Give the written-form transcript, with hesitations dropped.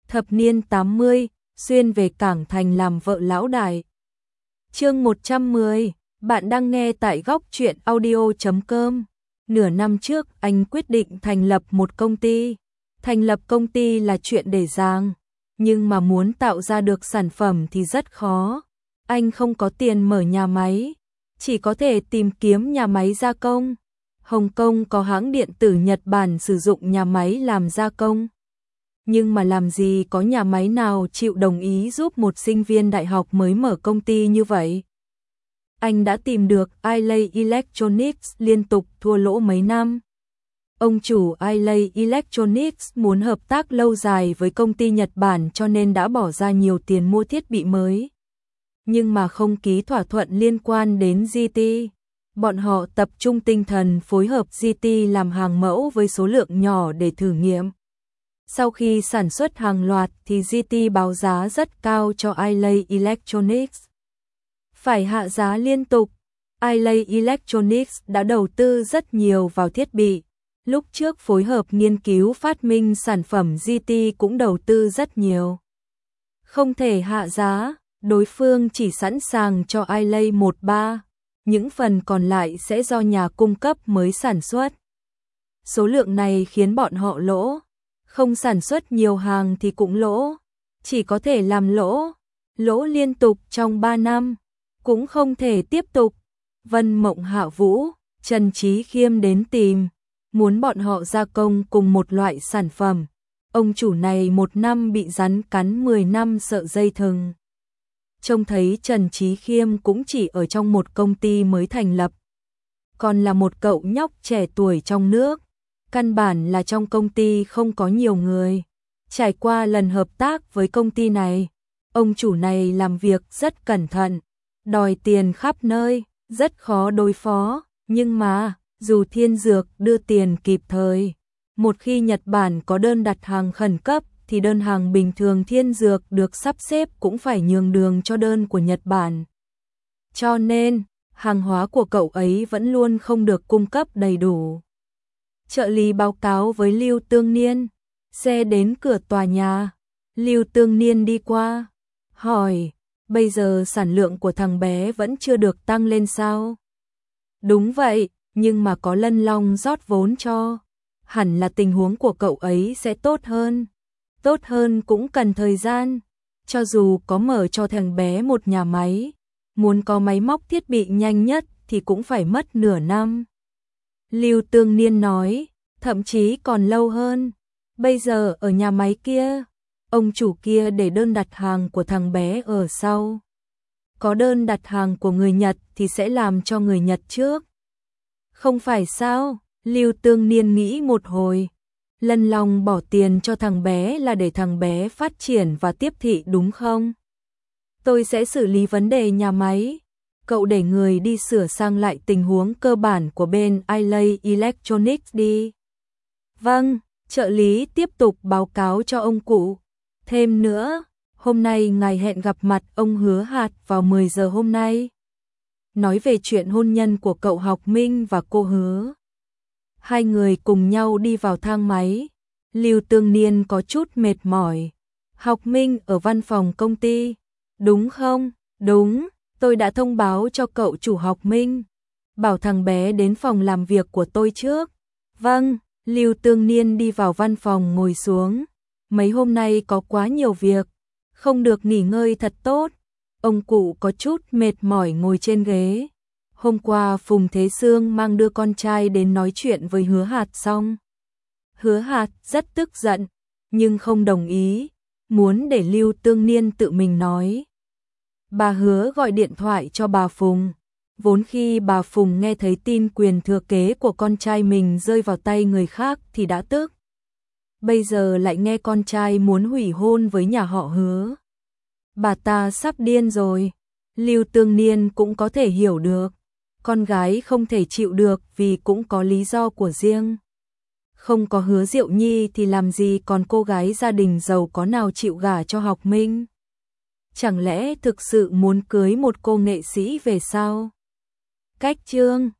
Thập niên 80, xuyên về Cảng Thành làm vợ lão đại. Chương 110, bạn đang nghe tại góc truyện audio.com. Nửa năm trước, anh quyết định thành lập một công ty. Thành lập công ty là chuyện dễ dàng, nhưng mà muốn tạo ra được sản phẩm thì rất khó. Anh không có tiền mở nhà máy, chỉ có thể tìm kiếm nhà máy gia công. Hồng Kông có hãng điện tử Nhật Bản sử dụng nhà máy làm gia công. Nhưng mà làm gì có nhà máy nào chịu đồng ý giúp một sinh viên đại học mới mở công ty như vậy. Anh đã tìm được Ilay Electronics, liên tục thua lỗ mấy năm. Ông chủ Ilay Electronics muốn hợp tác lâu dài với công ty Nhật Bản cho nên đã bỏ ra nhiều tiền mua thiết bị mới. Nhưng mà không ký thỏa thuận liên quan đến GT. Bọn họ tập trung tinh thần phối hợp GT làm hàng mẫu với số lượng nhỏ để thử nghiệm. Sau khi sản xuất hàng loạt thì GT báo giá rất cao cho Ilay Electronics. Phải hạ giá liên tục. Ilay Electronics đã đầu tư rất nhiều vào thiết bị. Lúc trước phối hợp nghiên cứu phát minh sản phẩm GT cũng đầu tư rất nhiều. Không thể hạ giá, đối phương chỉ sẵn sàng cho Ilay 1/3, những phần còn lại sẽ do nhà cung cấp mới sản xuất. Số lượng này khiến bọn họ lỗ. Không sản xuất nhiều hàng thì cũng lỗ, chỉ có thể làm lỗ liên tục trong 3 năm, cũng không thể tiếp tục. Vân Mộng Hạ Vũ, Trần Chí Khiêm đến tìm, muốn bọn họ gia công cùng một loại sản phẩm. Ông chủ này 1 năm bị rắn cắn 10 năm sợ dây thừng. Trông thấy Trần Chí Khiêm cũng chỉ ở trong một công ty mới thành lập, còn là một cậu nhóc trẻ tuổi trong nước. Căn bản là trong công ty không có nhiều người. Trải qua lần hợp tác với công ty này, ông chủ này làm việc rất cẩn thận, đòi tiền khắp nơi, rất khó đối phó. Nhưng mà, dù Thiên Dược đưa tiền kịp thời, một khi Nhật Bản có đơn đặt hàng khẩn cấp, thì đơn hàng bình thường Thiên Dược được sắp xếp cũng phải nhường đường cho đơn của Nhật Bản. Cho nên, hàng hóa của cậu ấy vẫn luôn không được cung cấp đầy đủ. Trợ lý báo cáo với Lưu Tương Niên, xe đến cửa tòa nhà, Lưu Tương Niên đi qua, hỏi, bây giờ sản lượng của thằng bé vẫn chưa được tăng lên sao? Đúng vậy, nhưng mà có Lân Long rót vốn cho, hẳn là tình huống của cậu ấy sẽ tốt hơn. Tốt hơn cũng cần thời gian, cho dù có mở cho thằng bé một nhà máy, muốn có máy móc thiết bị nhanh nhất thì cũng phải mất nửa năm. Lưu Tương Niên nói, thậm chí còn lâu hơn. Bây giờ ở nhà máy kia, ông chủ kia để đơn đặt hàng của thằng bé ở sau. Có đơn đặt hàng của người Nhật thì sẽ làm cho người Nhật trước. Không phải sao? Lưu Tương Niên nghĩ một hồi. Lân Long bỏ tiền cho thằng bé là để thằng bé phát triển và tiếp thị đúng không? Tôi sẽ xử lý vấn đề nhà máy. Cậu để người đi sửa sang lại tình huống cơ bản của bên Ilay Electronics đi. Vâng, trợ lý tiếp tục báo cáo cho ông cụ. Thêm nữa, hôm nay ngài hẹn gặp mặt ông Hứa Hạt vào 10 giờ hôm nay. Nói về chuyện hôn nhân của cậu Học Minh và cô Hứa. Hai người cùng nhau đi vào thang máy. Lưu Tương Niên có chút mệt mỏi. Học Minh ở văn phòng công ty, đúng không? Đúng. Tôi đã thông báo cho cậu chủ Học Minh, bảo thằng bé đến phòng làm việc của tôi trước. Vâng, Lưu Tương Niên đi vào văn phòng ngồi xuống. Mấy hôm nay có quá nhiều việc, không được nghỉ ngơi thật tốt. Ông cụ có chút mệt mỏi ngồi trên ghế. Hôm qua Phùng Thế Sương mang đưa con trai đến nói chuyện với Hứa Hạt xong. Hứa Hạt rất tức giận, nhưng không đồng ý, muốn để Lưu Tương Niên tự mình nói. Bà Hứa gọi điện thoại cho bà Phùng. Vốn khi bà Phùng nghe thấy tin quyền thừa kế của con trai mình rơi vào tay người khác thì đã tức. Bây giờ lại nghe con trai muốn hủy hôn với nhà họ Hứa. Bà ta sắp điên rồi. Lưu Tương Niên cũng có thể hiểu được. Con gái không thể chịu được vì cũng có lý do của riêng. Không có Hứa Diệu Nhi thì làm gì còn cô gái gia đình giàu có nào chịu gả cho Học Minh. Chẳng lẽ thực sự muốn cưới một cô nghệ sĩ về sao? Cách chương